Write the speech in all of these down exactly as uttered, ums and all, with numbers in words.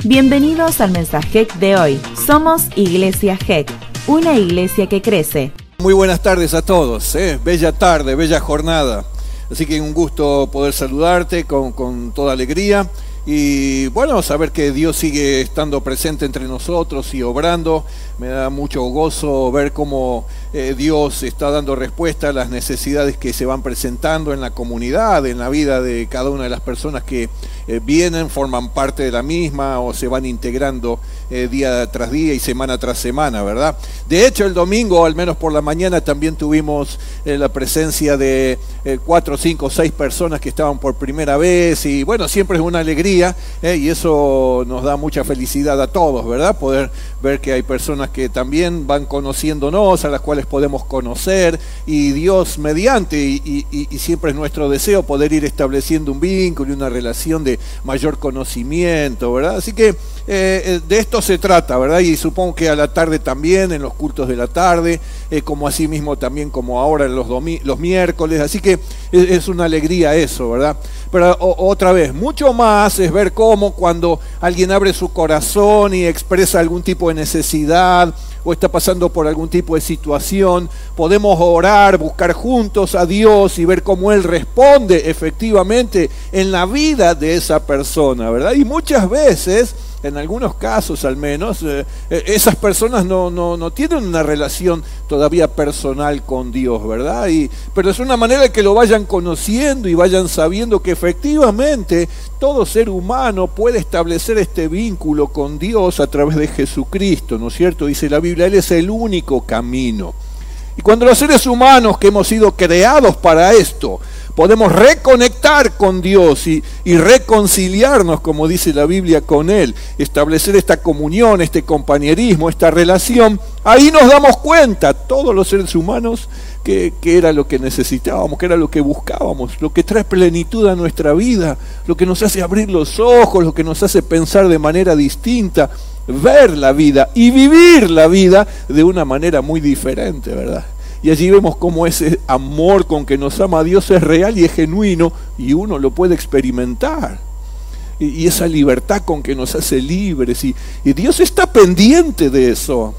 Bienvenidos al mensaje de hoy. Somos Iglesia G E C, una iglesia que crece. Muy buenas tardes a todos, ¿eh? Bella tarde, bella jornada. Así que un gusto poder saludarte con, con toda alegría. Y bueno, saber que Dios sigue estando presente entre nosotros y obrando. Me da mucho gozo ver cómo eh, Dios está dando respuesta a las necesidades que se van presentando en la comunidad, en la vida de cada una de las personas que eh, vienen, forman parte de la misma o se van integrando eh, día tras día y semana tras semana, ¿verdad? De hecho, el domingo, al menos por la mañana, también tuvimos eh, la presencia de eh, cuatro, cinco, seis personas que estaban por primera vez y bueno, siempre es una alegría. Eh, y eso nos da mucha felicidad a todos, ¿verdad? Poder ver que hay personas que también van conociéndonos, a las cuales podemos conocer, y Dios mediante, y, y, y siempre es nuestro deseo poder ir estableciendo un vínculo y una relación de mayor conocimiento, ¿verdad? Así que eh, de esto se trata, ¿verdad? Y supongo que a la tarde también, en los cultos de la tarde, eh, como así mismo también como ahora en los, los miércoles, así que es, es una alegría eso, ¿verdad? Pero o, otra vez, mucho más es ver cómo cuando alguien abre su corazón y expresa algún tipo de necesidad o está pasando por algún tipo de situación, podemos orar, buscar juntos a Dios y ver cómo Él responde efectivamente en la vida de esa persona, ¿verdad? Y muchas veces, en algunos casos al menos, eh, esas personas no, no, no tienen una relación todavía personal con Dios, ¿verdad? Y, pero es una manera de que lo vayan conociendo y vayan sabiendo que efectivamente todo ser humano puede establecer este vínculo con Dios a través de Jesucristo, ¿no es cierto? Dice la Biblia, Él es el único camino. Y cuando los seres humanos que hemos sido creados para esto, podemos reconectar con Dios y, y reconciliarnos, como dice la Biblia, con Él, establecer esta comunión, este compañerismo, esta relación, ahí nos damos cuenta, todos los seres humanos, que, que era lo que necesitábamos, que era lo que buscábamos, lo que trae plenitud a nuestra vida, lo que nos hace abrir los ojos, lo que nos hace pensar de manera distinta, ver la vida y vivir la vida de una manera muy diferente, ¿verdad? Y allí vemos cómo ese amor con que nos ama Dios es real y es genuino y uno lo puede experimentar. Y, y esa libertad con que nos hace libres y, y Dios está pendiente de eso.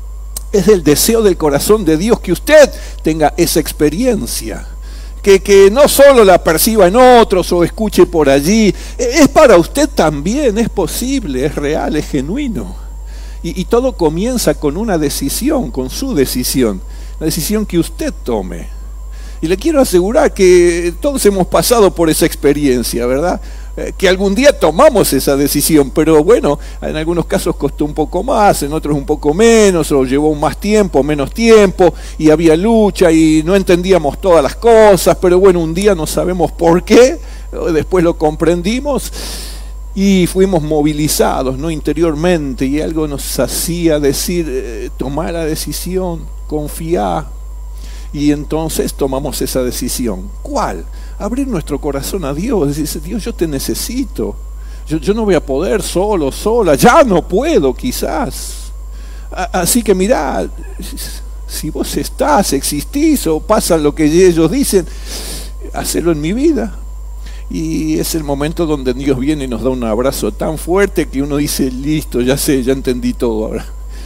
Es el deseo del corazón de Dios que usted tenga esa experiencia. Que, que no solo la perciba en otros o escuche por allí, es para usted también, es posible, es real, es genuino. Y, y todo comienza con una decisión, con su decisión, la decisión que usted tome. Y le quiero asegurar que todos hemos pasado por esa experiencia, ¿verdad? Eh, que algún día tomamos esa decisión, pero bueno, en algunos casos costó un poco más, en otros un poco menos, o llevó más tiempo, menos tiempo, y había lucha y no entendíamos todas las cosas, pero bueno, un día no sabemos por qué, después lo comprendimos y fuimos movilizados, ¿no? Interiormente, y algo nos hacía decir, eh, tomar la decisión, confiar. Y entonces tomamos esa decisión. ¿Cuál? Abrir nuestro corazón a Dios. Decir, Dios, yo te necesito. Yo, yo no voy a poder solo, sola. Ya no puedo, quizás. A, así que mirá, si vos estás, existís o pasa lo que ellos dicen, hacelo en mi vida. Y es el momento donde Dios viene y nos da un abrazo tan fuerte que uno dice, listo, ya sé, ya entendí todo ahora.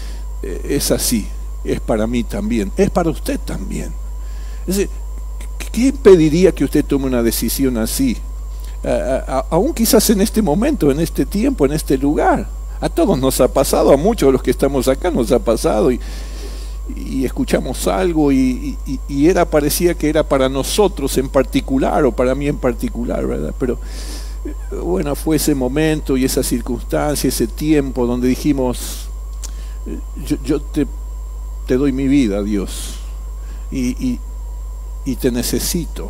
Es así. Es para mí también, es para usted también. Es decir, ¿qué impediría que usted tome una decisión así? A, a, aún quizás en este momento, en este tiempo, en este lugar. A todos nos ha pasado, a muchos de los que estamos acá nos ha pasado y, y escuchamos algo y, y, y era, parecía que era para nosotros en particular o para mí en particular, ¿verdad? Pero bueno, fue ese momento y esa circunstancia, ese tiempo donde dijimos, yo, yo te te doy mi vida, Dios, y, y, y te necesito.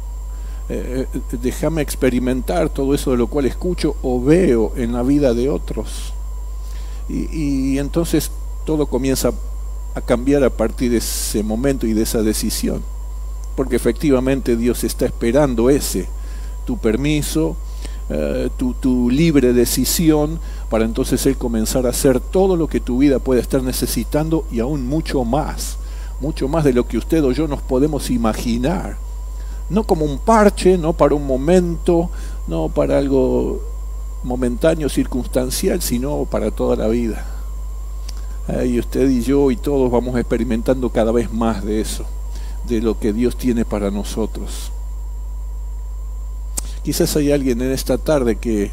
Eh, déjame experimentar todo eso de lo cual escucho o veo en la vida de otros. Y, y entonces todo comienza a cambiar a partir de ese momento y de esa decisión. Porque efectivamente Dios está esperando ese, tu permiso, Uh, tu, tu libre decisión, para entonces Él comenzar a hacer todo lo que tu vida puede estar necesitando y aún mucho más, mucho más de lo que usted o yo nos podemos imaginar. No como un parche, no para un momento, no para algo momentáneo, circunstancial, sino para toda la vida. Y usted y yo y todos vamos experimentando cada vez más de eso, de lo que Dios tiene para nosotros. Quizás hay alguien en esta tarde que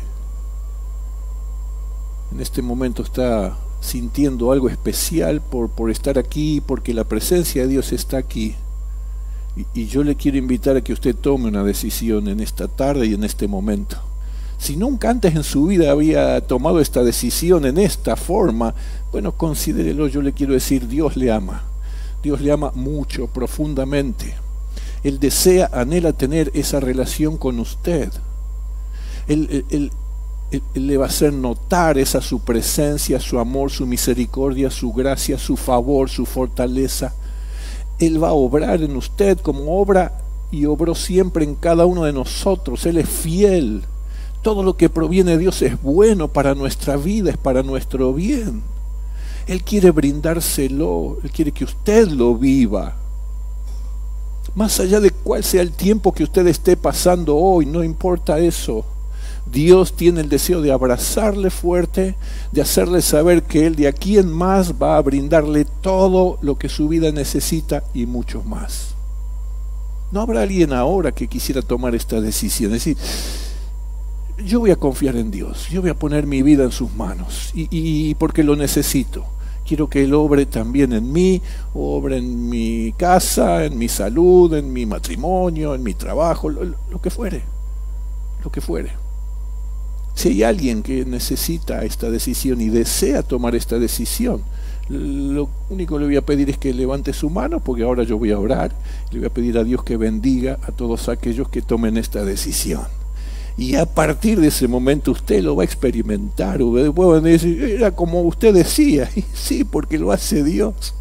en este momento está sintiendo algo especial por, por estar aquí, porque la presencia de Dios está aquí. Y, y yo le quiero invitar a que usted tome una decisión en esta tarde y en este momento. Si nunca antes en su vida había tomado esta decisión en esta forma, bueno, considérelo. Yo le quiero decir, Dios le ama. Dios le ama mucho, profundamente. Él desea, anhela tener esa relación con usted. Él, él, él, él, él le va a hacer notar esa su presencia, su amor, su misericordia, su gracia, su favor, su fortaleza. Él va a obrar en usted como obra y obró siempre en cada uno de nosotros. Él es fiel. Todo lo que proviene de Dios es bueno para nuestra vida, es para nuestro bien. Él quiere brindárselo, Él quiere que usted lo viva. Más allá de cuál sea el tiempo que usted esté pasando hoy, no importa eso. Dios tiene el deseo de abrazarle fuerte, de hacerle saber que Él de aquí en más va a brindarle todo lo que su vida necesita y mucho más. ¿No habrá alguien ahora que quisiera tomar esta decisión? Es decir, yo voy a confiar en Dios, yo voy a poner mi vida en sus manos, y, y porque lo necesito. Quiero que Él obre también en mí, obre en mi casa, en mi salud, en mi matrimonio, en mi trabajo, lo, lo que fuere, lo que fuere. Si hay alguien que necesita esta decisión y desea tomar esta decisión, lo único que le voy a pedir es que levante su mano, porque ahora yo voy a orar, le voy a pedir a Dios que bendiga a todos aquellos que tomen esta decisión. Y a partir de ese momento usted lo va a experimentar. Pueden decir, era como usted decía. Y sí, porque lo hace Dios.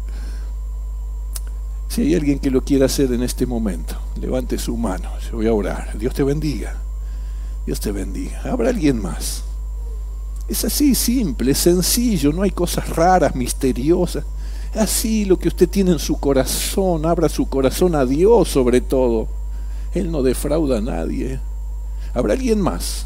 Si hay alguien que lo quiera hacer en este momento, levante su mano. Yo voy a orar. Dios te bendiga. Dios te bendiga. ¿Habrá alguien más? Es así, simple, sencillo. No hay cosas raras, misteriosas. Así lo que usted tiene en su corazón. Abra su corazón a Dios sobre todo. Él no defrauda a nadie. ¿Habrá alguien más?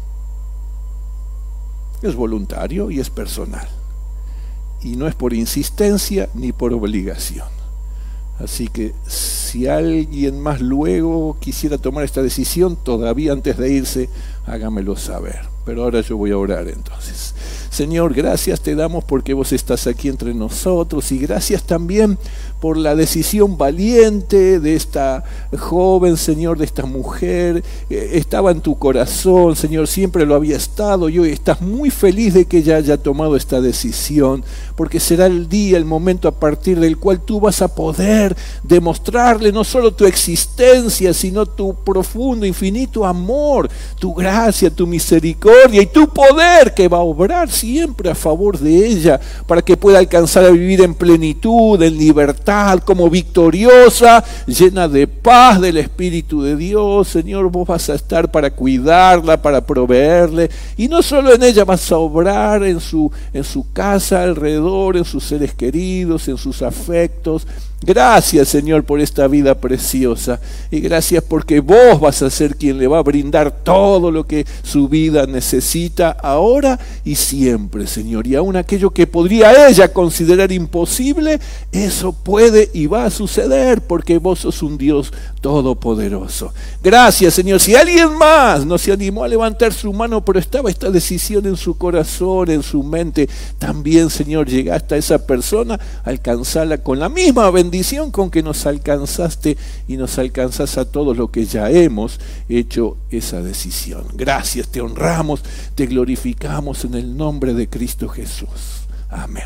Es voluntario y es personal. Y no es por insistencia ni por obligación. Así que si alguien más luego quisiera tomar esta decisión, todavía antes de irse, hágamelo saber. Pero ahora yo voy a orar entonces. Señor, gracias te damos porque vos estás aquí entre nosotros, y gracias también por la decisión valiente de esta joven, Señor, de esta mujer. Eh, estaba en tu corazón, Señor, siempre lo había estado, y hoy estás muy feliz de que ella haya tomado esta decisión, porque será el día, el momento a partir del cual tú vas a poder demostrarle no solo tu existencia, sino tu profundo, infinito amor, tu gracia, tu misericordia y tu poder, que va a obrar siempre a favor de ella, para que pueda alcanzar a vivir en plenitud, en libertad, como victoriosa, llena de paz del Espíritu de Dios. Señor, vos vas a estar para cuidarla, para proveerle, y no solo en ella, vas a obrar en su, en su casa, alrededor, en sus seres queridos, en sus afectos. Gracias, Señor, por esta vida preciosa, y gracias porque vos vas a ser quien le va a brindar todo lo que su vida necesita ahora y siempre, Señor. Y aún aquello que podría ella considerar imposible, eso puede y va a suceder, porque vos sos un Dios todopoderoso. Gracias, Señor. Si alguien más no se animó a levantar su mano, pero estaba esta decisión en su corazón, en su mente, también, Señor, llegaste a esa persona, alcanzarla con la misma bendición bendición con que nos alcanzaste y nos alcanzas a todos los que ya hemos hecho esa decisión. Gracias, te honramos, te glorificamos en el nombre de Cristo Jesús. Amén.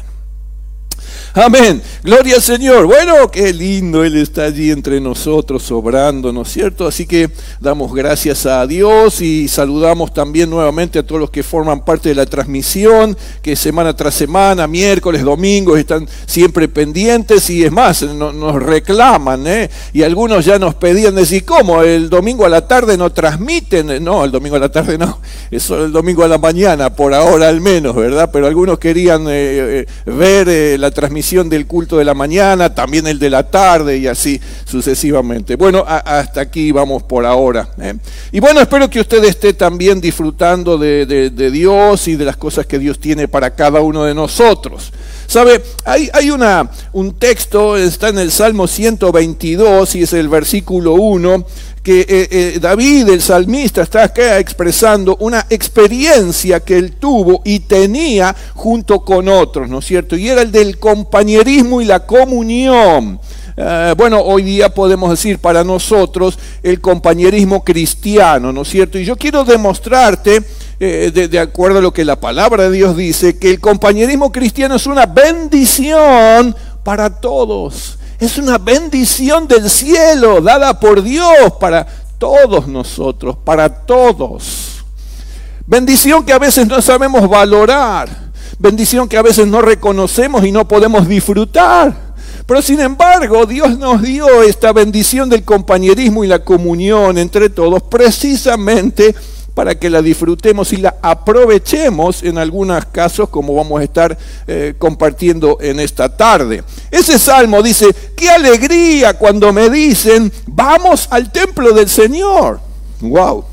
Amén, gloria al Señor. Bueno, qué lindo Él está allí entre nosotros obrando, ¿no es cierto? Así que damos gracias a Dios y saludamos también nuevamente a todos los que forman parte de la transmisión, que semana tras semana, miércoles, domingos, están siempre pendientes, y es más, no, nos reclaman, ¿eh? Y algunos ya nos pedían decir, ¿cómo? ¿El domingo a la tarde no transmiten? No, el domingo a la tarde no, es solo el domingo a la mañana, por ahora al menos, ¿verdad? Pero algunos querían eh, eh, ver eh, la transmisión transmisión del culto de la mañana, también el de la tarde y así sucesivamente. Bueno, a, hasta aquí vamos por ahora. ¿eh? Y bueno, espero que usted esté también disfrutando de, de, de Dios y de las cosas que Dios tiene para cada uno de nosotros. ¿Sabe? Hay, hay una, un texto, está en el Salmo ciento veintidós y es el versículo uno, que eh, eh, David, el salmista, está acá expresando una experiencia que él tuvo y tenía junto con otros, ¿no es cierto? Y era el del compañerismo y la comunión. Uh, bueno, hoy día podemos decir para nosotros el compañerismo cristiano, ¿no es cierto? Y yo quiero demostrarte, eh, de, de acuerdo a lo que la palabra de Dios dice, que el compañerismo cristiano es una bendición para todos. Es una bendición del cielo dada por Dios para todos nosotros, para todos. Bendición que a veces no sabemos valorar, bendición que a veces no reconocemos y no podemos disfrutar. Pero sin embargo, Dios nos dio esta bendición del compañerismo y la comunión entre todos precisamente para que la disfrutemos y la aprovechemos en algunos casos, como vamos a estar eh, compartiendo en esta tarde. Ese salmo dice, qué alegría cuando me dicen, vamos al templo del Señor. ¡Wow!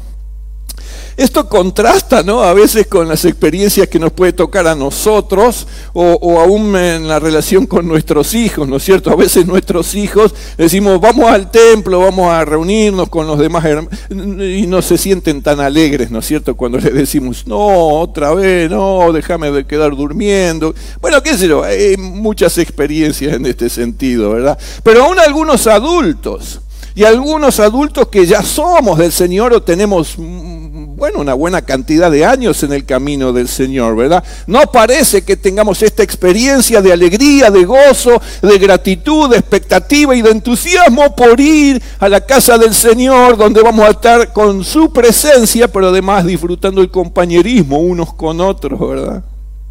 Esto contrasta, ¿no?, a veces con las experiencias que nos puede tocar a nosotros o, o aún en la relación con nuestros hijos, ¿no es cierto? A veces nuestros hijos decimos, vamos al templo, vamos a reunirnos con los demás hermanos y no se sienten tan alegres, ¿no es cierto? Cuando les decimos, no, otra vez, no, déjame de quedar durmiendo. Bueno, qué sé yo, hay muchas experiencias en este sentido, ¿verdad? Pero aún algunos adultos, y algunos adultos que ya somos del Señor o tenemos, bueno, una buena cantidad de años en el camino del Señor, ¿verdad? No parece que tengamos esta experiencia de alegría, de gozo, de gratitud, de expectativa y de entusiasmo por ir a la casa del Señor, donde vamos a estar con su presencia, pero además disfrutando el compañerismo unos con otros, ¿verdad?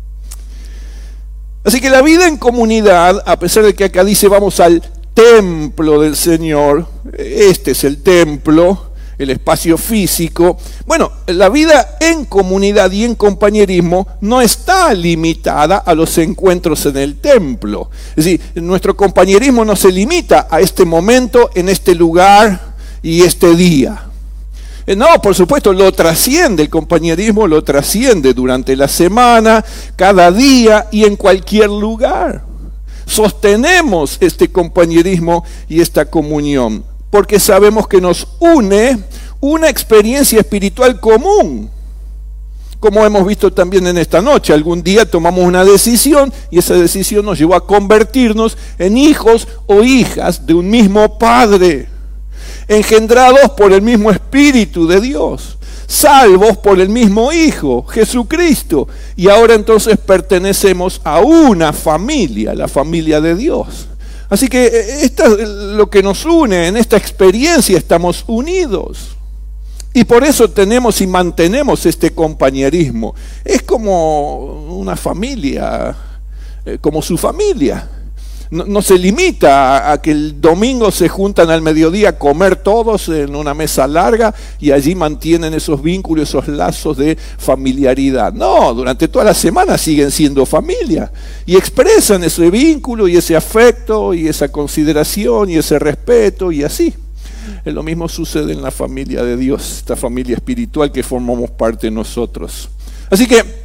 Así que la vida en comunidad, a pesar de que acá dice vamos al templo del Señor, este es el templo, el espacio físico. Bueno, la vida en comunidad y en compañerismo no está limitada a los encuentros en el templo. Es decir, nuestro compañerismo no se limita a este momento, en este lugar y este día. No, por supuesto, lo trasciende, el compañerismo lo trasciende durante la semana, cada día y en cualquier lugar. Sostenemos este compañerismo y esta comunión, porque sabemos que nos une una experiencia espiritual común. Como hemos visto también en esta noche, algún día tomamos una decisión y esa decisión nos llevó a convertirnos en hijos o hijas de un mismo Padre, engendrados por el mismo Espíritu de Dios, salvos por el mismo Hijo, Jesucristo, y ahora entonces pertenecemos a una familia, la familia de Dios. Así que esto es lo que nos une, en esta experiencia estamos unidos. Y por eso tenemos y mantenemos este compañerismo. Es como una familia, como su familia. No, no se limita a, a que el domingo se juntan al mediodía a comer todos en una mesa larga y allí mantienen esos vínculos, esos lazos de familiaridad. No, durante toda la semana siguen siendo familia y expresan ese vínculo y ese afecto y esa consideración y ese respeto y así. Lo mismo sucede en la familia de Dios, esta familia espiritual que formamos parte nosotros. Así que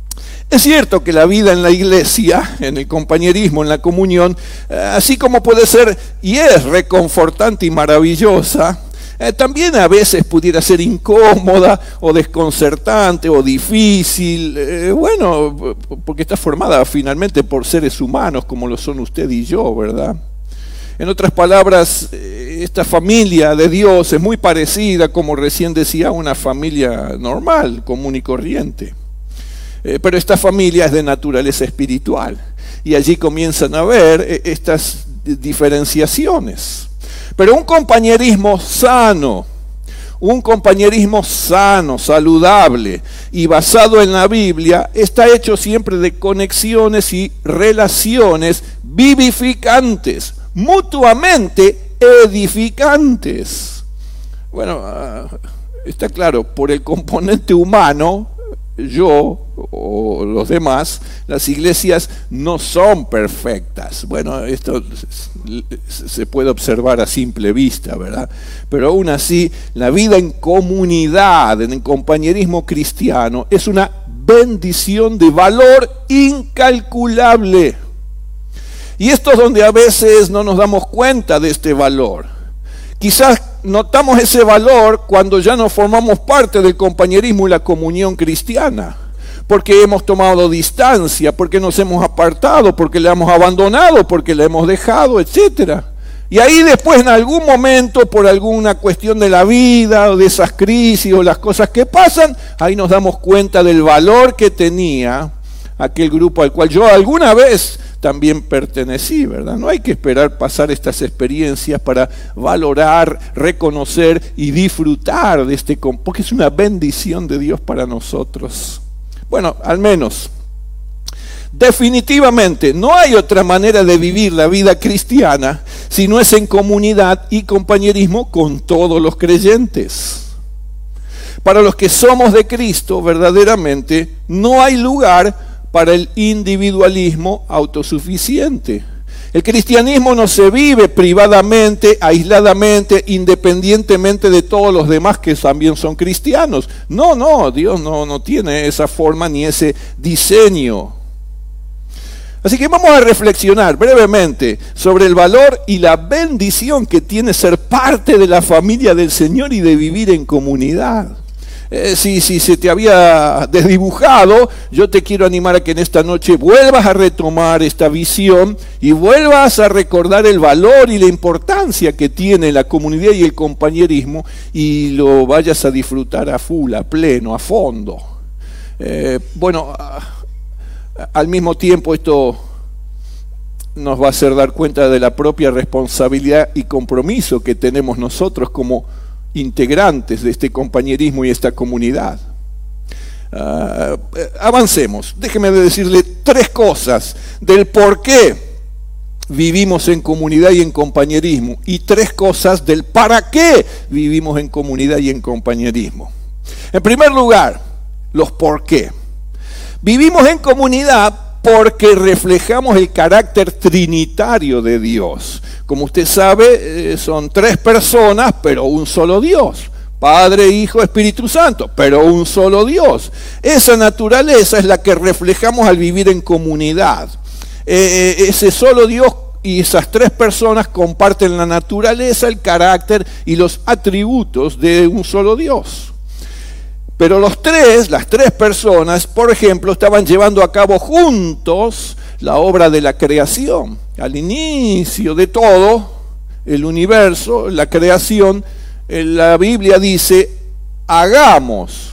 es cierto que la vida en la iglesia, en el compañerismo, en la comunión, así como puede ser y es reconfortante y maravillosa, eh, también a veces pudiera ser incómoda o desconcertante o difícil, eh, bueno, porque está formada finalmente por seres humanos como lo son usted y yo, ¿verdad? En otras palabras, esta familia de Dios es muy parecida, como recién decía, a una familia normal, común y corriente. Eh, pero esta familia es de naturaleza espiritual y allí comienzan a ver eh, estas diferenciaciones. Pero un compañerismo sano, un compañerismo sano, saludable y basado en la Biblia está hecho siempre de conexiones y relaciones vivificantes, mutuamente edificantes. Bueno, uh, está claro, por el componente humano yo o los demás, las iglesias no son perfectas. Bueno, esto se puede observar a simple vista, ¿verdad? Pero aún así, la vida en comunidad, en el compañerismo cristiano, es una bendición de valor incalculable. Y esto es donde a veces no nos damos cuenta de este valor. Quizás notamos ese valor cuando ya no formamos parte del compañerismo y la comunión cristiana, porque hemos tomado distancia, porque nos hemos apartado, porque le hemos abandonado, porque le hemos dejado, etcétera. Y ahí después en algún momento, por alguna cuestión de la vida, o de esas crisis, o las cosas que pasan, ahí nos damos cuenta del valor que tenía aquel grupo al cual yo alguna vez también pertenecí, ¿verdad? No hay que esperar pasar estas experiencias para valorar, reconocer y disfrutar de este, porque es una bendición de Dios para nosotros. Bueno, al menos, definitivamente, no hay otra manera de vivir la vida cristiana si no es en comunidad y compañerismo con todos los creyentes. Para los que somos de Cristo, verdaderamente, no hay lugar para el individualismo autosuficiente. El cristianismo no se vive privadamente, aisladamente, independientemente de todos los demás que también son cristianos. No, no, Dios no, no tiene esa forma ni ese diseño. Así que vamos a reflexionar brevemente sobre el valor y la bendición que tiene ser parte de la familia del Señor y de vivir en comunidad. Eh, si, si se te había desdibujado, yo te quiero animar a que en esta noche vuelvas a retomar esta visión y vuelvas a recordar el valor y la importancia que tiene la comunidad y el compañerismo y lo vayas a disfrutar a full, a pleno, a fondo. Eh, bueno, a, al mismo tiempo esto nos va a hacer dar cuenta de la propia responsabilidad y compromiso que tenemos nosotros como integrantes de este compañerismo y esta comunidad. Uh, avancemos. Déjeme decirle tres cosas del por qué vivimos en comunidad y en compañerismo y tres cosas del para qué vivimos en comunidad y en compañerismo. En primer lugar, los por qué. Vivimos en comunidad porque reflejamos el carácter trinitario de Dios. Como usted sabe, son tres personas, pero un solo Dios. Padre, Hijo, Espíritu Santo, pero un solo Dios. Esa naturaleza es la que reflejamos al vivir en comunidad. Eh, ese solo Dios y esas tres personas comparten la naturaleza, el carácter y los atributos de un solo Dios. Pero los tres, las tres personas, por ejemplo, estaban llevando a cabo juntos la obra de la creación. Al inicio de todo, el universo, la creación, la Biblia dice, hagamos,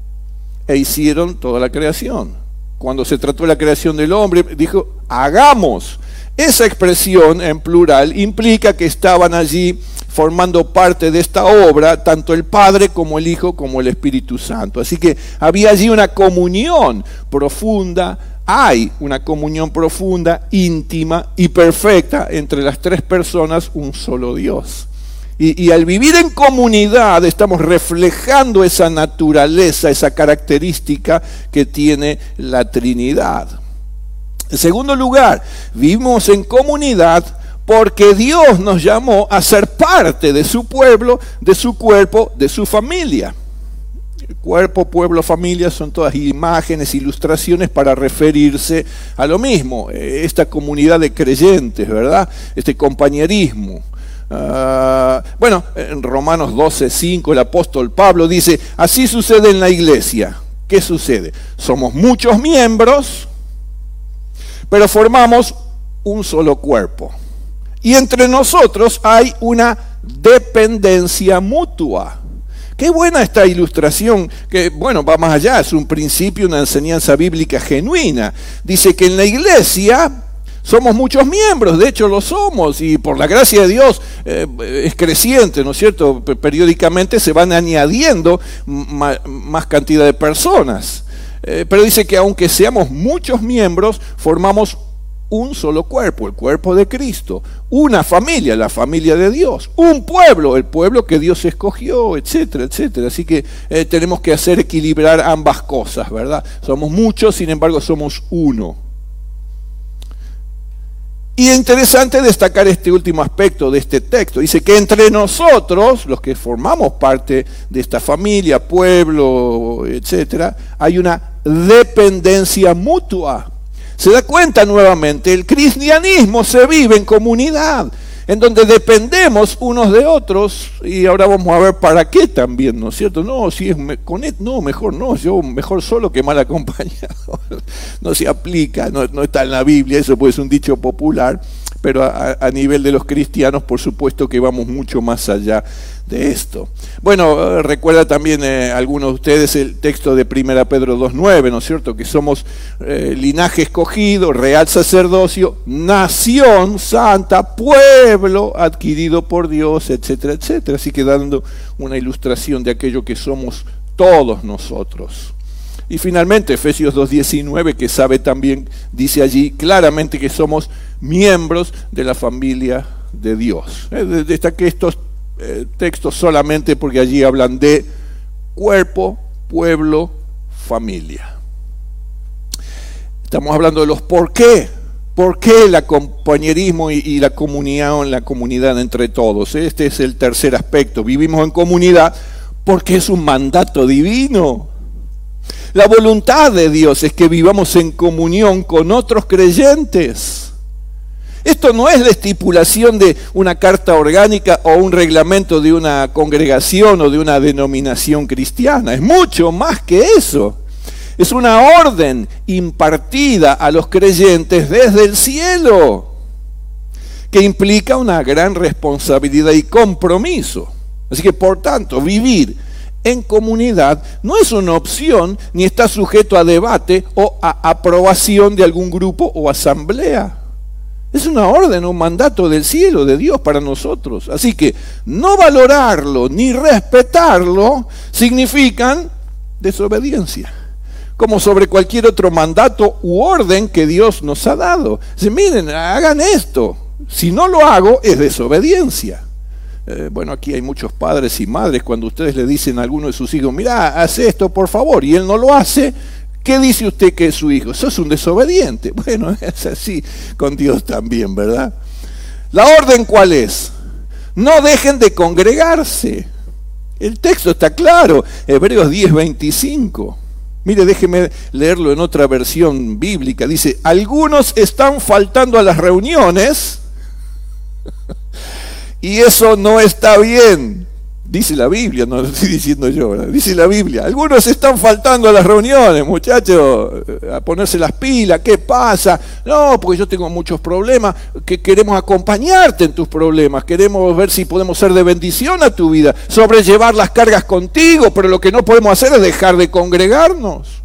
e hicieron toda la creación. Cuando se trató de la creación del hombre, dijo, hagamos. Esa expresión en plural implica que estaban allí formando parte de esta obra, tanto el Padre como el Hijo como el Espíritu Santo. Así que había allí una comunión profunda, hay una comunión profunda, íntima y perfecta entre las tres personas, un solo Dios. Y, y al vivir en comunidad estamos reflejando esa naturaleza, esa característica que tiene la Trinidad. En segundo lugar, vivimos en comunidad porque Dios nos llamó a ser parte de su pueblo, de su cuerpo, de su familia. El cuerpo, pueblo, familia son todas imágenes, ilustraciones para referirse a lo mismo. Esta comunidad de creyentes, ¿verdad? Este compañerismo. Uh, bueno, en Romanos doce, cinco el apóstol Pablo dice, así sucede en la iglesia. ¿Qué sucede? Somos muchos miembros, pero formamos un solo cuerpo. Y entre nosotros hay una dependencia mutua. Qué buena esta ilustración, que bueno, va más allá, es un principio, una enseñanza bíblica genuina. Dice que en la iglesia somos muchos miembros, de hecho lo somos, y por la gracia de Dios eh, es creciente, ¿no es cierto? Periódicamente se van añadiendo ma- más cantidad de personas. Eh, pero dice que aunque seamos muchos miembros, formamos un solo cuerpo, el cuerpo de Cristo, una familia, la familia de Dios, un pueblo, el pueblo que Dios escogió, etcétera, etcétera. Así que eh, tenemos que hacer equilibrar ambas cosas, ¿verdad? Somos muchos, sin embargo somos uno. Y es interesante destacar este último aspecto de este texto. Dice que entre nosotros, los que formamos parte de esta familia, pueblo, etcétera, hay una dependencia mutua. Se da cuenta nuevamente, el cristianismo se vive en comunidad, en donde dependemos unos de otros, y ahora vamos a ver para qué también, ¿no es cierto? No, si es me, con, no, mejor no, yo mejor solo que mal acompañado. No se aplica, no, no está en la Biblia, eso puede ser un dicho popular, pero a, a nivel de los cristianos, por supuesto que vamos mucho más allá de esto. Bueno, recuerda también eh, algunos de ustedes el texto de primera Pedro dos nueve, ¿no es cierto? Que somos eh, linaje escogido, real sacerdocio, nación santa, pueblo adquirido por Dios, etcétera, etcétera. Así que dando una ilustración de aquello que somos todos nosotros. Y finalmente Efesios dos diecinueve, que sabe también, dice allí claramente que somos miembros de la familia de Dios. Eh, destaqué estos eh, textos solamente porque allí hablan de cuerpo, pueblo, familia. Estamos hablando de los por qué. ¿Por qué el compañerismo y, y la comunión en la comunidad entre todos? Este es el tercer aspecto. Vivimos en comunidad porque es un mandato divino. La voluntad de Dios es que vivamos en comunión con otros creyentes. Esto no es la estipulación de una carta orgánica o un reglamento de una congregación o de una denominación cristiana. Es mucho más que eso. Es una orden impartida a los creyentes desde el cielo, que implica una gran responsabilidad y compromiso. Así que, por tanto, vivir en comunidad no es una opción ni está sujeto a debate o a aprobación de algún grupo o asamblea. Es una orden, un mandato del cielo, de Dios para nosotros. Así que no valorarlo ni respetarlo significan desobediencia, como sobre cualquier otro mandato u orden que Dios nos ha dado. Dice, miren, hagan esto. Si no lo hago, es desobediencia. Eh, bueno, aquí hay muchos padres y madres, cuando ustedes le dicen a alguno de sus hijos, mira, haz esto por favor, y él no lo hace, ¿qué dice usted que es su hijo? Sos un desobediente. Bueno, es así con Dios también, ¿verdad? ¿La orden cuál es? No dejen de congregarse. El texto está claro, Hebreos diez veinticinco. Mire, déjeme leerlo en otra versión bíblica. Dice, algunos están faltando a las reuniones y eso no está bien. Dice la Biblia, no lo estoy diciendo yo, ¿verdad? Dice la Biblia. Algunos están faltando a las reuniones, muchachos, a ponerse las pilas. ¿Qué pasa? No, porque yo tengo muchos problemas, que queremos acompañarte en tus problemas. Queremos ver si podemos ser de bendición a tu vida, sobrellevar las cargas contigo, pero lo que no podemos hacer es dejar de congregarnos.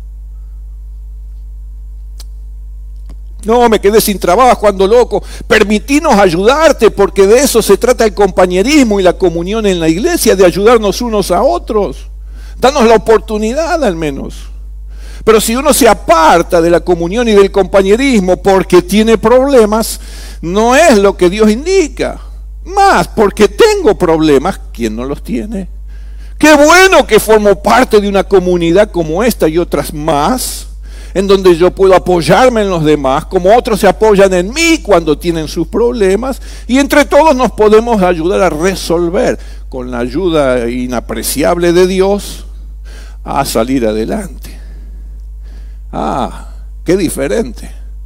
No, me quedé sin trabajo, ando loco. Permitinos ayudarte, porque de eso se trata el compañerismo y la comunión en la iglesia, de ayudarnos unos a otros. Danos la oportunidad al menos. Pero si uno se aparta de la comunión y del compañerismo porque tiene problemas, no es lo que Dios indica. Más, porque tengo problemas, ¿quién no los tiene? Qué bueno que formo parte de una comunidad como esta y otras más, en donde yo puedo apoyarme en los demás, como otros se apoyan en mí cuando tienen sus problemas, y entre todos nos podemos ayudar a resolver, con la ayuda inapreciable de Dios, a salir adelante. Ah, qué diferente.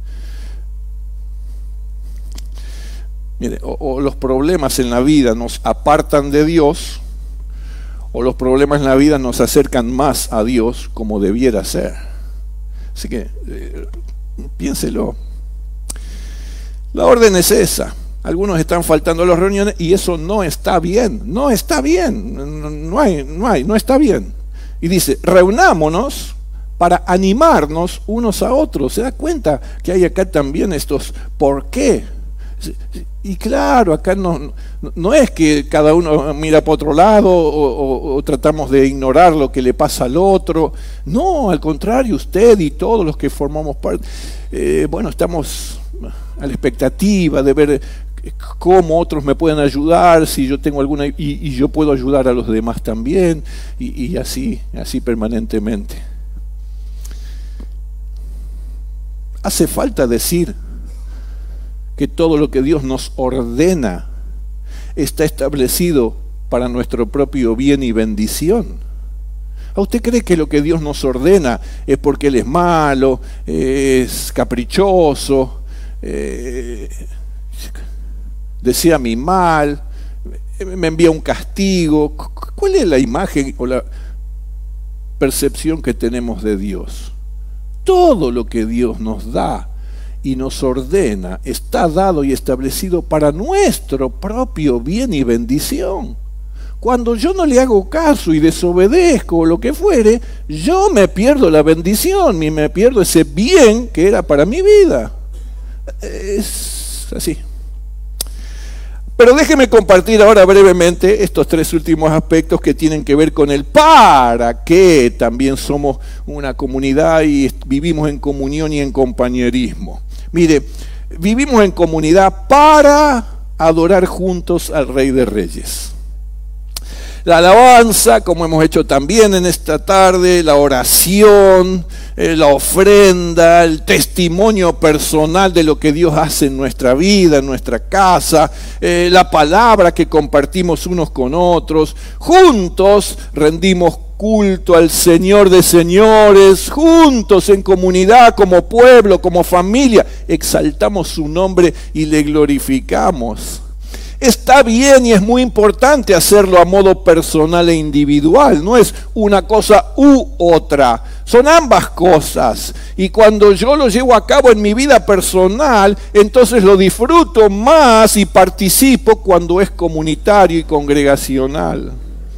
Mire, o, o los problemas en la vida nos apartan de Dios, o los problemas en la vida nos acercan más a Dios como debiera ser. Así que, eh, piénselo. La orden es esa. Algunos están faltando a las reuniones y eso no está bien. No está bien. No, no hay, no hay, no está bien. Y dice, reunámonos para animarnos unos a otros. ¿Se da cuenta que hay acá también estos por qué? Y claro, acá no, no, no es que cada uno mira para otro lado o, o, o tratamos de ignorar lo que le pasa al otro. No, al contrario, usted y todos los que formamos parte, eh, bueno, estamos a la expectativa de ver cómo otros me pueden ayudar, si yo tengo alguna, y, y yo puedo ayudar a los demás también, y, y así, así permanentemente. Hace falta decir que todo lo que Dios nos ordena está establecido para nuestro propio bien y bendición. ¿A usted cree que lo que Dios nos ordena es porque Él es malo, es caprichoso, eh, desea mi mal, me envía un castigo? ¿Cuál es la imagen o la percepción que tenemos de Dios? Todo lo que Dios nos da y nos ordena está dado y establecido para nuestro propio bien y bendición. Cuando yo no le hago caso y desobedezco o lo que fuere, yo me pierdo la bendición y me pierdo ese bien que era para mi vida. Es así. Pero déjeme compartir ahora brevemente estos tres últimos aspectos que tienen que ver con el para qué también somos una comunidad y vivimos en comunión y en compañerismo. Mire, vivimos en comunidad para adorar juntos al Rey de Reyes. La alabanza, como hemos hecho también en esta tarde, la oración, eh, la ofrenda, el testimonio personal de lo que Dios hace en nuestra vida, en nuestra casa, eh, la palabra que compartimos unos con otros. Juntos rendimos culto al Señor de señores, juntos en comunidad, como pueblo, como familia, exaltamos su nombre y le glorificamos. Está bien y es muy importante hacerlo a modo personal e individual, no es una cosa u otra, son ambas cosas. Y cuando yo lo llevo a cabo en mi vida personal, entonces lo disfruto más y participo cuando es comunitario y congregacional.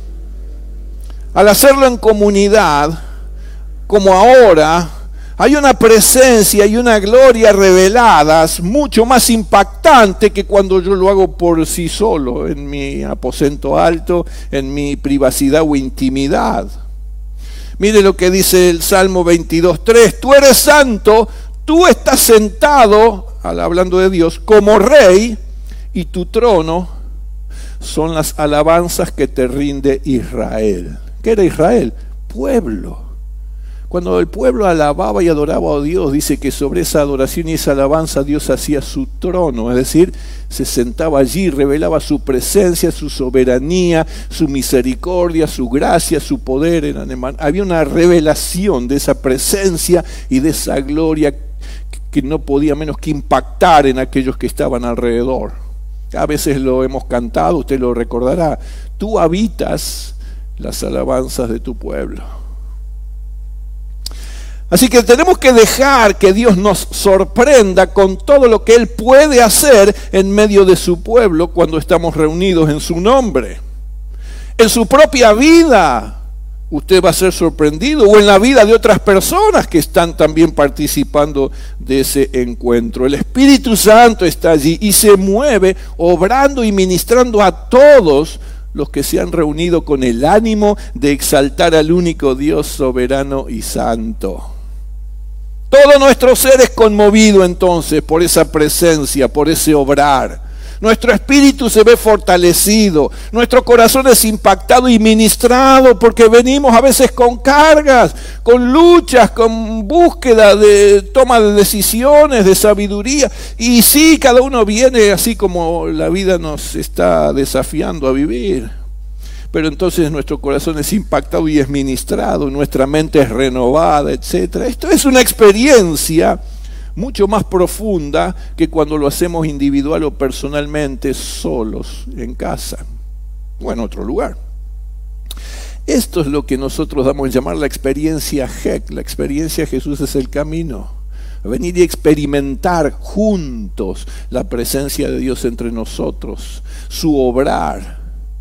Al hacerlo en comunidad, como ahora, hay una presencia y una gloria reveladas mucho más impactante que cuando yo lo hago por sí solo, en mi aposento alto, en mi privacidad o intimidad. Mire lo que dice el Salmo veintidós tres, tú eres santo, tú estás sentado, hablando de Dios, como rey, y tu trono son las alabanzas que te rinde Israel. ¿Qué era Israel? Pueblo. Cuando el pueblo alababa y adoraba a Dios, dice que sobre esa adoración y esa alabanza Dios hacía su trono, es decir, se sentaba allí, revelaba su presencia, su soberanía, su misericordia, su gracia, su poder. Había una revelación de esa presencia y de esa gloria que no podía menos que impactar en aquellos que estaban alrededor. A veces lo hemos cantado, usted lo recordará, tú habitas las alabanzas de tu pueblo. Así que tenemos que dejar que Dios nos sorprenda con todo lo que Él puede hacer en medio de su pueblo cuando estamos reunidos en su nombre. En su propia vida usted va a ser sorprendido, o en la vida de otras personas que están también participando de ese encuentro. El Espíritu Santo está allí y se mueve obrando y ministrando a todos los que se han reunido con el ánimo de exaltar al único Dios soberano y santo. Todo nuestro ser es conmovido entonces por esa presencia, por ese obrar. Nuestro espíritu se ve fortalecido, nuestro corazón es impactado y ministrado porque venimos a veces con cargas, con luchas, con búsqueda de toma de decisiones, de sabiduría. Y sí, cada uno viene así como la vida nos está desafiando a vivir. Pero entonces nuestro corazón es impactado y es ministrado, nuestra mente es renovada, etcétera. Esto es una experiencia mucho más profunda que cuando lo hacemos individual o personalmente, solos, en casa o en otro lugar. Esto es lo que nosotros damos a llamar la experiencia G E C, la experiencia Jesús es el camino. Venir y experimentar juntos la presencia de Dios entre nosotros, su obrar.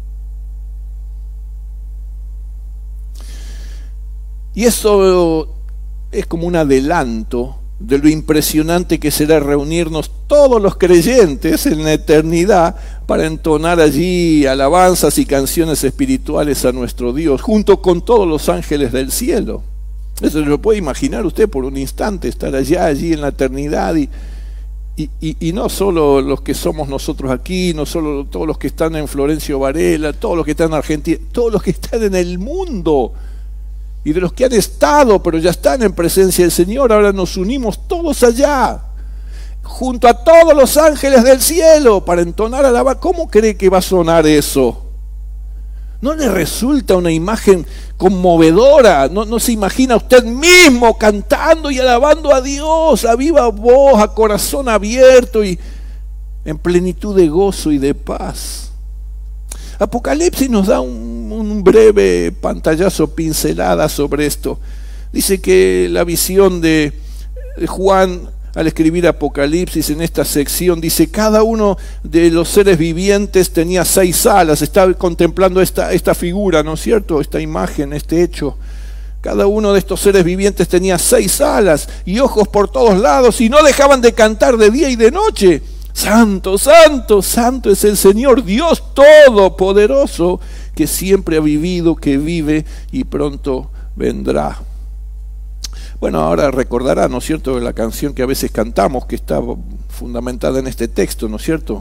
Y eso es como un adelanto de lo impresionante que será reunirnos todos los creyentes en la eternidad para entonar allí alabanzas y canciones espirituales a nuestro Dios, junto con todos los ángeles del cielo. Eso lo puede imaginar usted por un instante, estar allá, allí en la eternidad y, Y, y, y no solo los que somos nosotros aquí, no solo todos los que están en Florencio Varela, todos los que están en Argentina, todos los que están en el mundo. Y de los que han estado, pero ya están en presencia del Señor, ahora nos unimos todos allá, junto a todos los ángeles del cielo, para entonar alabanza. ¿Cómo cree que va a sonar eso? ¿No le resulta una imagen conmovedora? ¿No, no se imagina usted mismo cantando y alabando a Dios a viva voz, a corazón abierto y en plenitud de gozo y de paz? Apocalipsis nos da un, un breve pantallazo, pincelada sobre esto. Dice que la visión de Juan al escribir Apocalipsis en esta sección, dice, cada uno de los seres vivientes tenía seis alas. Estaba contemplando esta, esta figura, ¿no es cierto? Esta imagen, este hecho. Cada uno de estos seres vivientes tenía seis alas y ojos por todos lados, y no dejaban de cantar de día y de noche. Santo, santo, santo es el Señor, Dios Todopoderoso, que siempre ha vivido, que vive y pronto vendrá. Bueno, ahora recordará, ¿no es cierto?, la canción que a veces cantamos, que está fundamentada en este texto, ¿no es cierto?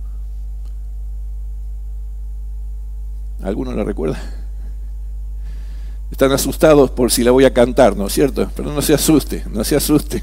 ¿Alguno la recuerda? Están asustados por si la voy a cantar, ¿no es cierto? Pero no se asuste, no se asuste.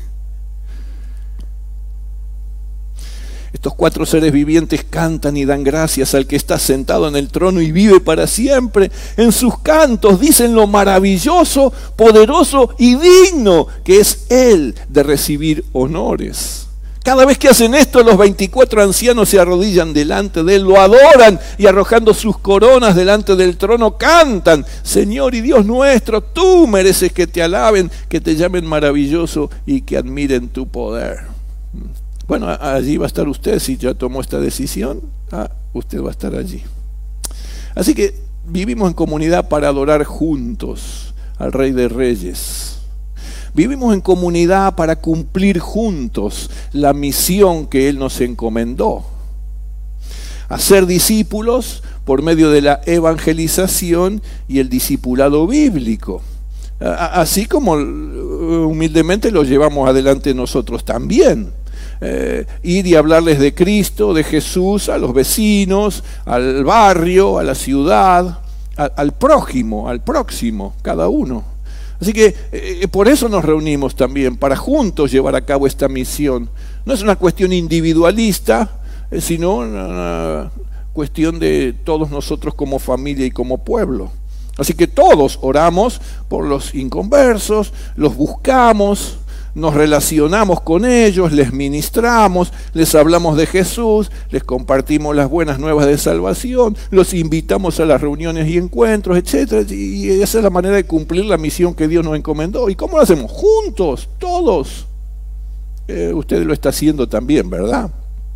Estos cuatro seres vivientes cantan y dan gracias al que está sentado en el trono y vive para siempre. En sus cantos dicen lo maravilloso, poderoso y digno que es Él de recibir honores. Cada vez que hacen esto, los veinticuatro ancianos se arrodillan delante de Él, lo adoran y arrojando sus coronas delante del trono cantan: Señor y Dios nuestro, tú mereces que te alaben, que te llamen maravilloso y que admiren tu poder. Bueno, allí va a estar usted, si ya tomó esta decisión, ah, usted va a estar allí. Así que vivimos en comunidad para adorar juntos al Rey de Reyes. Vivimos en comunidad para cumplir juntos la misión que Él nos encomendó. Hacer discípulos por medio de la evangelización y el discipulado bíblico. Así como humildemente lo llevamos adelante nosotros también. Eh, ir y hablarles de Cristo, de Jesús, a los vecinos, al barrio, a la ciudad, a, al prójimo, al próximo, cada uno. Así que eh, por eso nos reunimos también, para juntos llevar a cabo esta misión. No es una cuestión individualista, eh, sino una, una cuestión de todos nosotros como familia y como pueblo. Así que todos oramos por los inconversos, los buscamos, nos relacionamos con ellos, les ministramos, les hablamos de Jesús, les compartimos las buenas nuevas de salvación, los invitamos a las reuniones y encuentros, etcétera. Y esa es la manera de cumplir la misión que Dios nos encomendó. ¿Y cómo lo hacemos? Juntos, todos. Eh, usted lo está haciendo también, ¿verdad?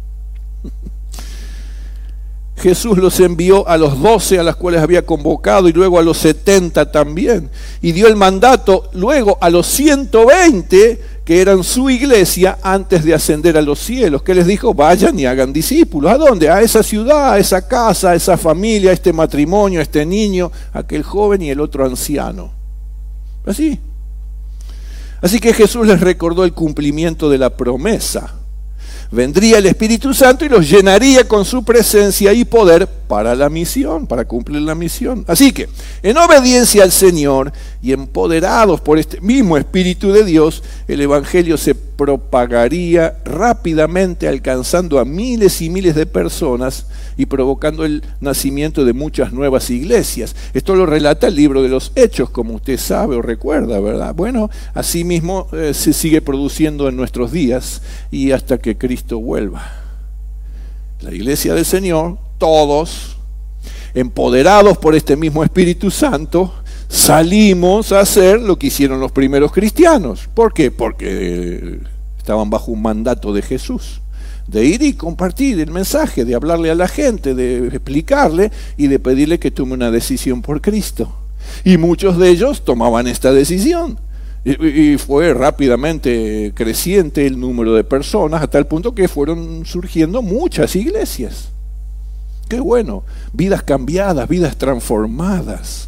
Jesús los envió a los doce, a las cuales había convocado, y luego a los setenta también. Y dio el mandato luego a los ciento veinte, que eran su iglesia, antes de ascender a los cielos. ¿Qué les dijo? Vayan y hagan discípulos. ¿A dónde? A esa ciudad, a esa casa, a esa familia, a este matrimonio, a este niño, aquel joven y el otro anciano. Así. Así que Jesús les recordó el cumplimiento de la promesa. Vendría el Espíritu Santo y los llenaría con su presencia y poder para la misión, para cumplir la misión. Así que, en obediencia al Señor y empoderados por este mismo Espíritu de Dios, el Evangelio se propagaría rápidamente, alcanzando a miles y miles de personas y provocando el nacimiento de muchas nuevas iglesias. Esto lo relata el libro de los Hechos, como usted sabe o recuerda, ¿verdad? Bueno, así mismo eh, se sigue produciendo en nuestros días y hasta que Cristo vuelva. La iglesia del Señor, todos, empoderados por este mismo Espíritu Santo, salimos a hacer lo que hicieron los primeros cristianos. ¿Por qué? Porque estaban bajo un mandato de Jesús, de ir y compartir el mensaje, de hablarle a la gente, de explicarle y de pedirle que tome una decisión por Cristo. Y muchos de ellos tomaban esta decisión. Y fue rápidamente creciente el número de personas, hasta el punto que fueron surgiendo muchas iglesias. Qué bueno, vidas cambiadas, vidas transformadas.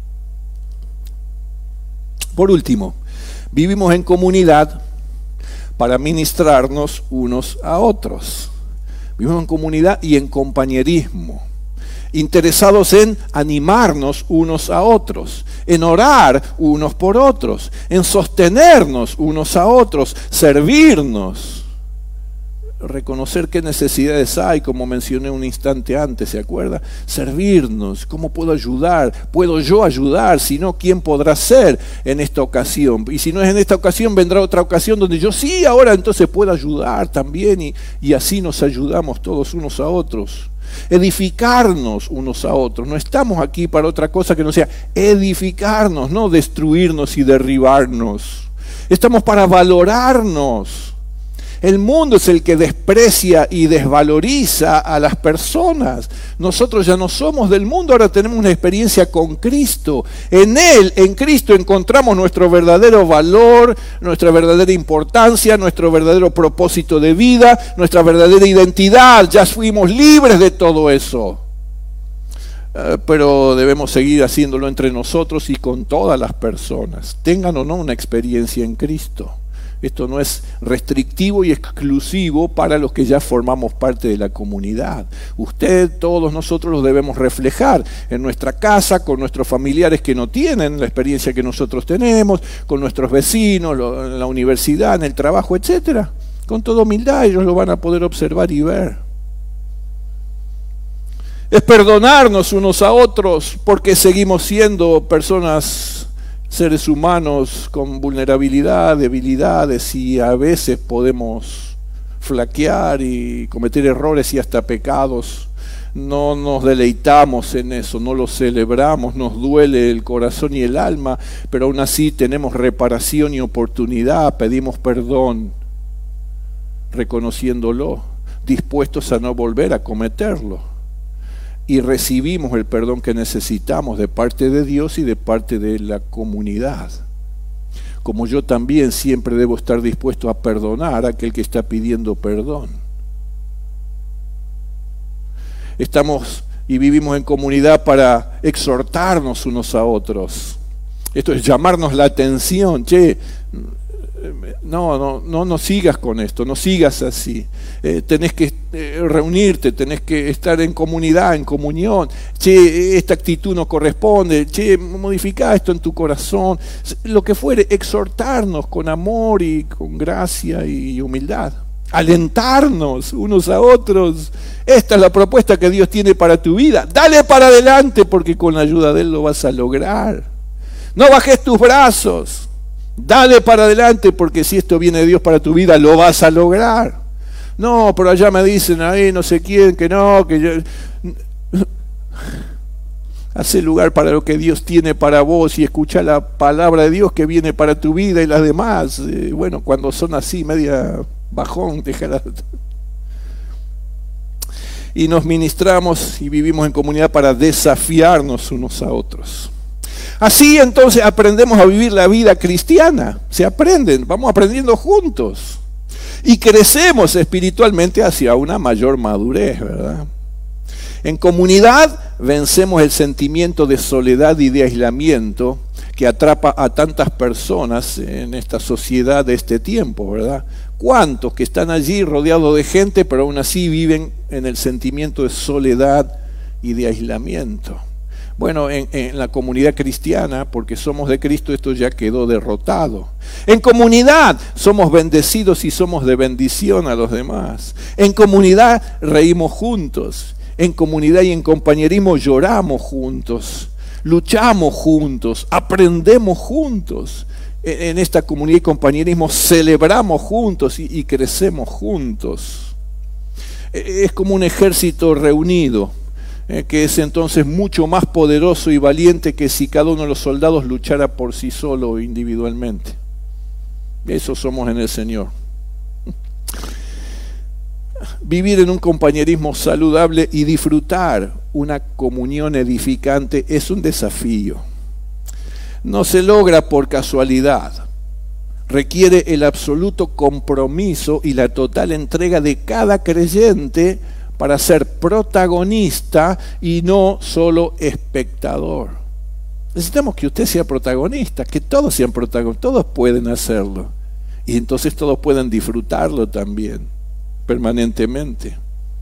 Por último, vivimos en comunidad para ministrarnos unos a otros. Vivimos en comunidad y en compañerismo, interesados en animarnos unos a otros, en orar unos por otros, en sostenernos unos a otros, servirnos, reconocer qué necesidades hay, como mencioné un instante antes, ¿se acuerda? Servirnos, ¿cómo puedo ayudar? ¿Puedo yo ayudar? Si no, ¿quién podrá ser en esta ocasión? Y si no es en esta ocasión, vendrá otra ocasión donde yo sí, ahora entonces puedo ayudar también, y, y así nos ayudamos todos unos a otros. Edificarnos unos a otros. No estamos aquí para otra cosa que no sea edificarnos, no destruirnos y derribarnos. Estamos para valorarnos. El mundo es el que desprecia y desvaloriza a las personas. Nosotros ya no somos del mundo, ahora tenemos una experiencia con Cristo. En Él, en Cristo, encontramos nuestro verdadero valor, nuestra verdadera importancia, nuestro verdadero propósito de vida, nuestra verdadera identidad. Ya fuimos libres de todo eso. Uh, pero debemos seguir haciéndolo entre nosotros y con todas las personas, tengan o no una experiencia en Cristo. Esto no es restrictivo y exclusivo para los que ya formamos parte de la comunidad. Usted, todos nosotros los debemos reflejar en nuestra casa, con nuestros familiares que no tienen la experiencia que nosotros tenemos, con nuestros vecinos, en la universidad, en el trabajo, etcétera. Con toda humildad ellos lo van a poder observar y ver. Es perdonarnos unos a otros porque seguimos siendo personas, seres humanos con vulnerabilidad, debilidades, y a veces podemos flaquear y cometer errores y hasta pecados. No nos deleitamos en eso, no lo celebramos, nos duele el corazón y el alma, pero aún así tenemos reparación y oportunidad, pedimos perdón, reconociéndolo, dispuestos a no volver a cometerlo. Y recibimos el perdón que necesitamos de parte de Dios y de parte de la comunidad. Como yo también siempre debo estar dispuesto a perdonar a aquel que está pidiendo perdón. Estamos y vivimos en comunidad para exhortarnos unos a otros. Esto es llamarnos la atención. Che, No, no, no, no sigas con esto, no sigas así. Eh, tenés que eh, reunirte, tenés que estar en comunidad, en comunión. Che, esta actitud no corresponde. Che, modifica esto en tu corazón. Lo que fuere, exhortarnos con amor y con gracia y humildad. Alentarnos unos a otros. Esta es la propuesta que Dios tiene para tu vida. Dale para adelante porque con la ayuda de Él lo vas a lograr. No bajes tus brazos. Dale para adelante porque si esto viene de Dios para tu vida lo vas a lograr. No, pero allá me dicen ahí no sé quién que no, que yo... Hace lugar para lo que Dios tiene para vos y escucha la palabra de Dios que viene para tu vida y las demás. Eh, bueno, cuando son así media bajón, déjala. Y nos ministramos y vivimos en comunidad para desafiarnos unos a otros. Así entonces aprendemos a vivir la vida cristiana. Se aprenden, vamos aprendiendo juntos. Y crecemos espiritualmente hacia una mayor madurez, ¿verdad? En comunidad vencemos el sentimiento de soledad y de aislamiento que atrapa a tantas personas en esta sociedad de este tiempo, ¿verdad? ¿Cuántos que están allí rodeados de gente, pero aún así viven en el sentimiento de soledad y de aislamiento? Bueno, en, en la comunidad cristiana, porque somos de Cristo, esto ya quedó derrotado. En comunidad somos bendecidos y somos de bendición a los demás. En comunidad reímos juntos. En comunidad y en compañerismo lloramos juntos. Luchamos juntos. Aprendemos juntos. En, en esta comunidad y compañerismo celebramos juntos y, y crecemos juntos. Es como un ejército reunido. Eh, que es entonces mucho más poderoso y valiente que si cada uno de los soldados luchara por sí solo o individualmente. Eso somos en el Señor. Vivir en un compañerismo saludable y disfrutar una comunión edificante es un desafío. No se logra por casualidad. Requiere el absoluto compromiso y la total entrega de cada creyente para ser protagonista y no solo espectador. Necesitamos que usted sea protagonista, que todos sean protagonistas, todos pueden hacerlo. Y entonces todos puedan disfrutarlo también, permanentemente.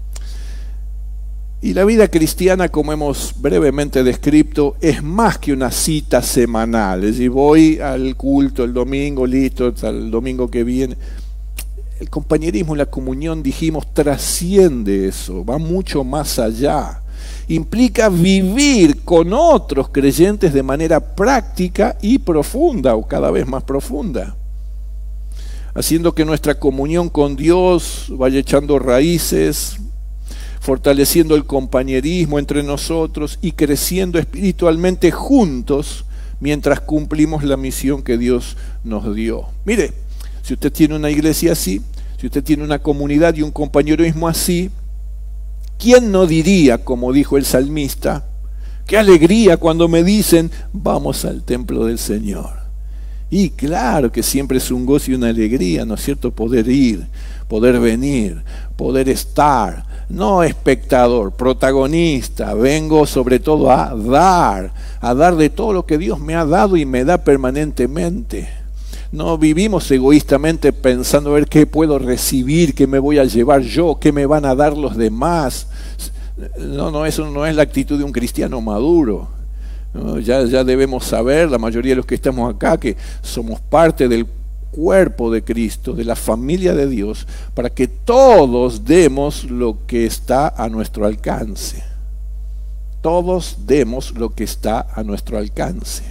Y la vida cristiana, como hemos brevemente descrito, es más que una cita semanal. Es decir, voy al culto el domingo, listo, hasta el domingo que viene. El compañerismo y la comunión, dijimos, trasciende eso, va mucho más allá. Implica vivir con otros creyentes de manera práctica y profunda, o cada vez más profunda, haciendo que nuestra comunión con Dios vaya echando raíces, fortaleciendo el compañerismo entre nosotros y creciendo espiritualmente juntos mientras cumplimos la misión que Dios nos dio. Mire, si usted tiene una iglesia así, si usted tiene una comunidad y un compañerismo así, ¿quién no diría, como dijo el salmista, qué alegría cuando me dicen, vamos al templo del Señor? Y claro que siempre es un gozo y una alegría, ¿no es cierto?, poder ir, poder venir, poder estar, no espectador, protagonista. Vengo sobre todo a dar, a dar de todo lo que Dios me ha dado y me da permanentemente. No vivimos egoístamente pensando a ver qué puedo recibir, qué me voy a llevar yo, qué me van a dar los demás. No, no, eso no es la actitud de un cristiano maduro. No, ya, ya debemos saber, la mayoría de los que estamos acá, que somos parte del cuerpo de Cristo, de la familia de Dios, para que todos demos lo que está a nuestro alcance. Todos demos lo que está a nuestro alcance.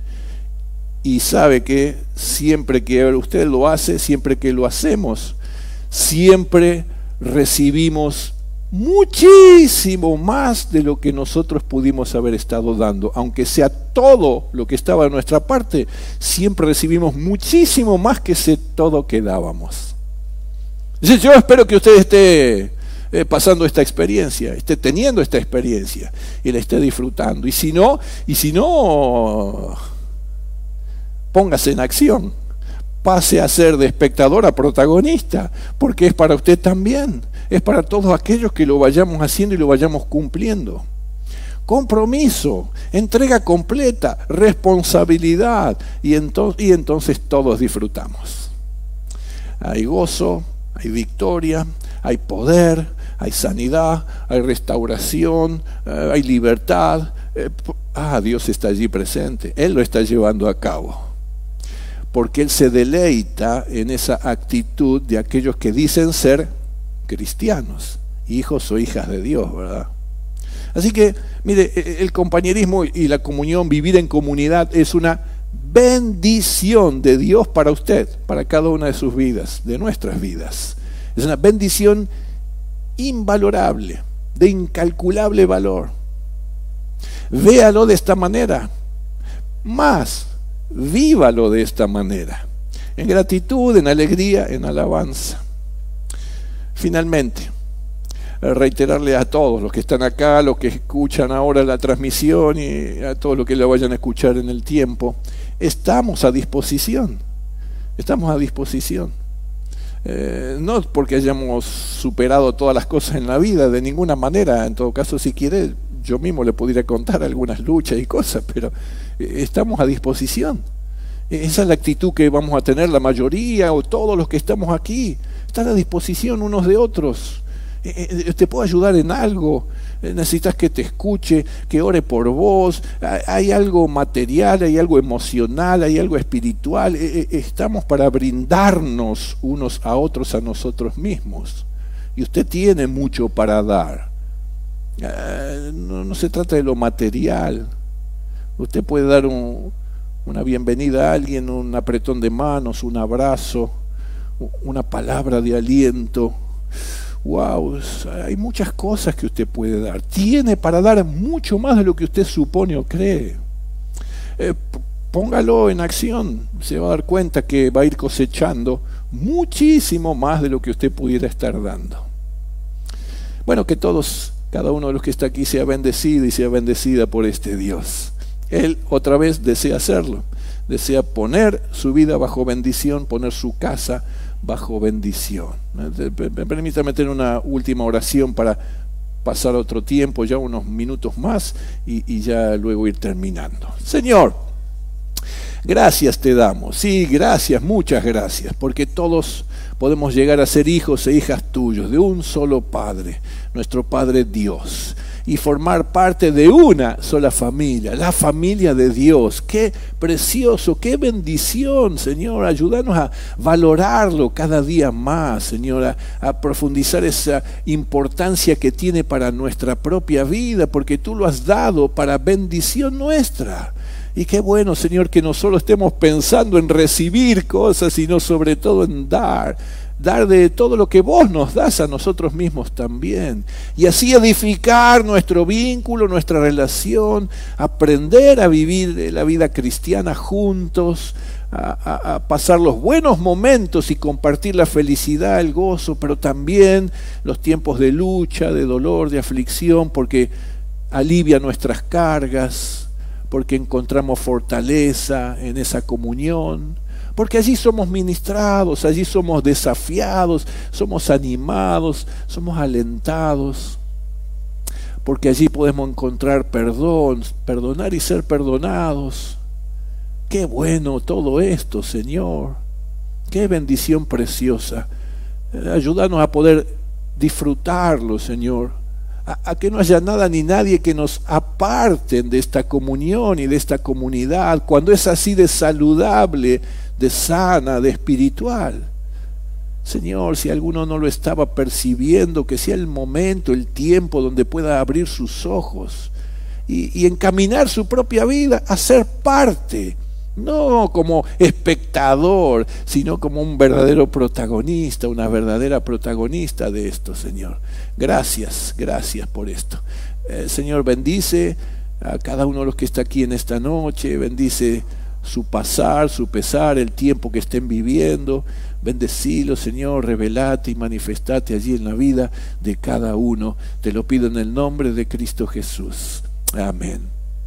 Y sabe que siempre que usted lo hace, siempre que lo hacemos, siempre recibimos muchísimo más de lo que nosotros pudimos haber estado dando. Aunque sea todo lo que estaba de nuestra parte, siempre recibimos muchísimo más que ese todo que dábamos. Yo espero que usted esté eh, pasando esta experiencia, esté teniendo esta experiencia y la esté disfrutando. Y si no, y si no, póngase en acción. Pase a ser de espectador a protagonista, porque es para usted también, es para todos aquellos que lo vayamos haciendo y lo vayamos cumpliendo. Compromiso, entrega completa, responsabilidad, y, ento- y entonces todos disfrutamos. Hay gozo, hay victoria, hay poder, hay sanidad, hay restauración, eh, hay libertad. Eh, ah, Dios está allí presente, Él lo está llevando a cabo. Porque Él se deleita en esa actitud de aquellos que dicen ser cristianos, hijos o hijas de Dios, ¿verdad? Así que, mire, el compañerismo y la comunión, vivir en comunidad, es una bendición de Dios para usted, para cada una de sus vidas, de nuestras vidas. Es una bendición invalorable, de incalculable valor. Véalo de esta manera. Más, vívalo de esta manera, en gratitud, en alegría, en alabanza. Finalmente, reiterarle a todos los que están acá, los que escuchan ahora la transmisión y a todos los que la vayan a escuchar en el tiempo, estamos a disposición, estamos a disposición. Eh, no porque hayamos superado todas las cosas en la vida, de ninguna manera. En todo caso, si quiere, yo mismo le podría contar algunas luchas y cosas, pero estamos a disposición. Esa es la actitud que vamos a tener la mayoría o todos los que estamos aquí. Estar a disposición unos de otros. Te puedo ayudar en algo, necesitas que te escuche, que ore por vos, hay algo material, hay algo emocional, hay algo espiritual. Estamos para brindarnos unos a otros, a nosotros mismos. Y usted tiene mucho para dar. No, no se trata de lo material. Usted puede dar un, una bienvenida a alguien, un apretón de manos, un abrazo, una palabra de aliento. Wow, hay muchas cosas que usted puede dar. Tiene para dar mucho más de lo que usted supone o cree. Eh, póngalo en acción. Se va a dar cuenta que va a ir cosechando muchísimo más de lo que usted pudiera estar dando. Bueno, que todos, cada uno de los que está aquí, sea bendecido y sea bendecida por este Dios. Él otra vez desea hacerlo. Desea poner su vida bajo bendición, poner su casa bajo bendición. Permítame tener una última oración para pasar otro tiempo, ya unos minutos más, y, y ya luego ir terminando. Señor, Gracias te damos, sí, gracias, muchas gracias, porque todos podemos llegar a ser hijos e hijas tuyos, de un solo Padre, nuestro Padre Dios, y formar parte de una sola familia, la familia de Dios. Qué precioso, qué bendición, Señor. Ayúdanos a valorarlo cada día más, Señor, a, a profundizar esa importancia que tiene para nuestra propia vida, porque tú lo has dado para bendición nuestra. Y qué bueno, Señor, que no solo estemos pensando en recibir cosas, sino sobre todo en dar. Dar de todo lo que vos nos das a nosotros mismos también. Y así edificar nuestro vínculo, nuestra relación, aprender a vivir la vida cristiana juntos, a, a, a pasar los buenos momentos y compartir la felicidad, el gozo, pero también los tiempos de lucha, de dolor, de aflicción, porque alivia nuestras cargas, porque encontramos fortaleza en esa comunión, porque allí somos ministrados, allí somos desafiados, somos animados, somos alentados, porque allí podemos encontrar perdón, perdonar y ser perdonados. Qué bueno todo esto, Señor, qué bendición preciosa. Ayúdanos a poder disfrutarlo, Señor, a, a que no haya nada ni nadie que nos aparten de esta comunión y de esta comunidad, cuando es así de saludable, de sana, de espiritual. Señor, si alguno no lo estaba percibiendo, que sea el momento, el tiempo donde pueda abrir sus ojos y, y encaminar su propia vida a ser parte, no como espectador, sino como un verdadero protagonista, una verdadera protagonista de esto, Señor. Gracias, gracias por esto. Eh, Señor, bendice a cada uno de los que está aquí en esta noche, bendice su pasar, su pesar, el tiempo que estén viviendo. Bendecilo, Señor, revelate y manifestate allí en la vida de cada uno. Te lo pido en el nombre de Cristo Jesús. Amén.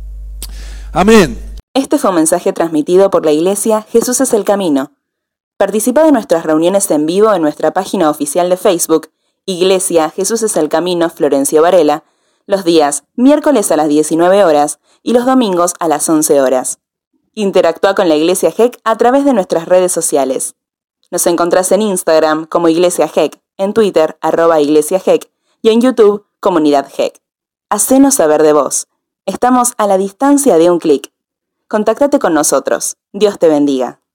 Amén. Este fue un mensaje transmitido por la Iglesia Jesús es el Camino. Participa de nuestras reuniones en vivo en nuestra página oficial de Facebook, Iglesia Jesús es el Camino Florencio Varela, los días miércoles a las diecinueve horas y los domingos a las once horas. Interactúa con la Iglesia G E C a través de nuestras redes sociales. Nos encontrás en Instagram como Iglesia G E C, en Twitter, arroba Iglesia G E C, y en YouTube, Comunidad G E C. Hacenos saber de vos. Estamos a la distancia de un clic. Contáctate con nosotros. Dios te bendiga.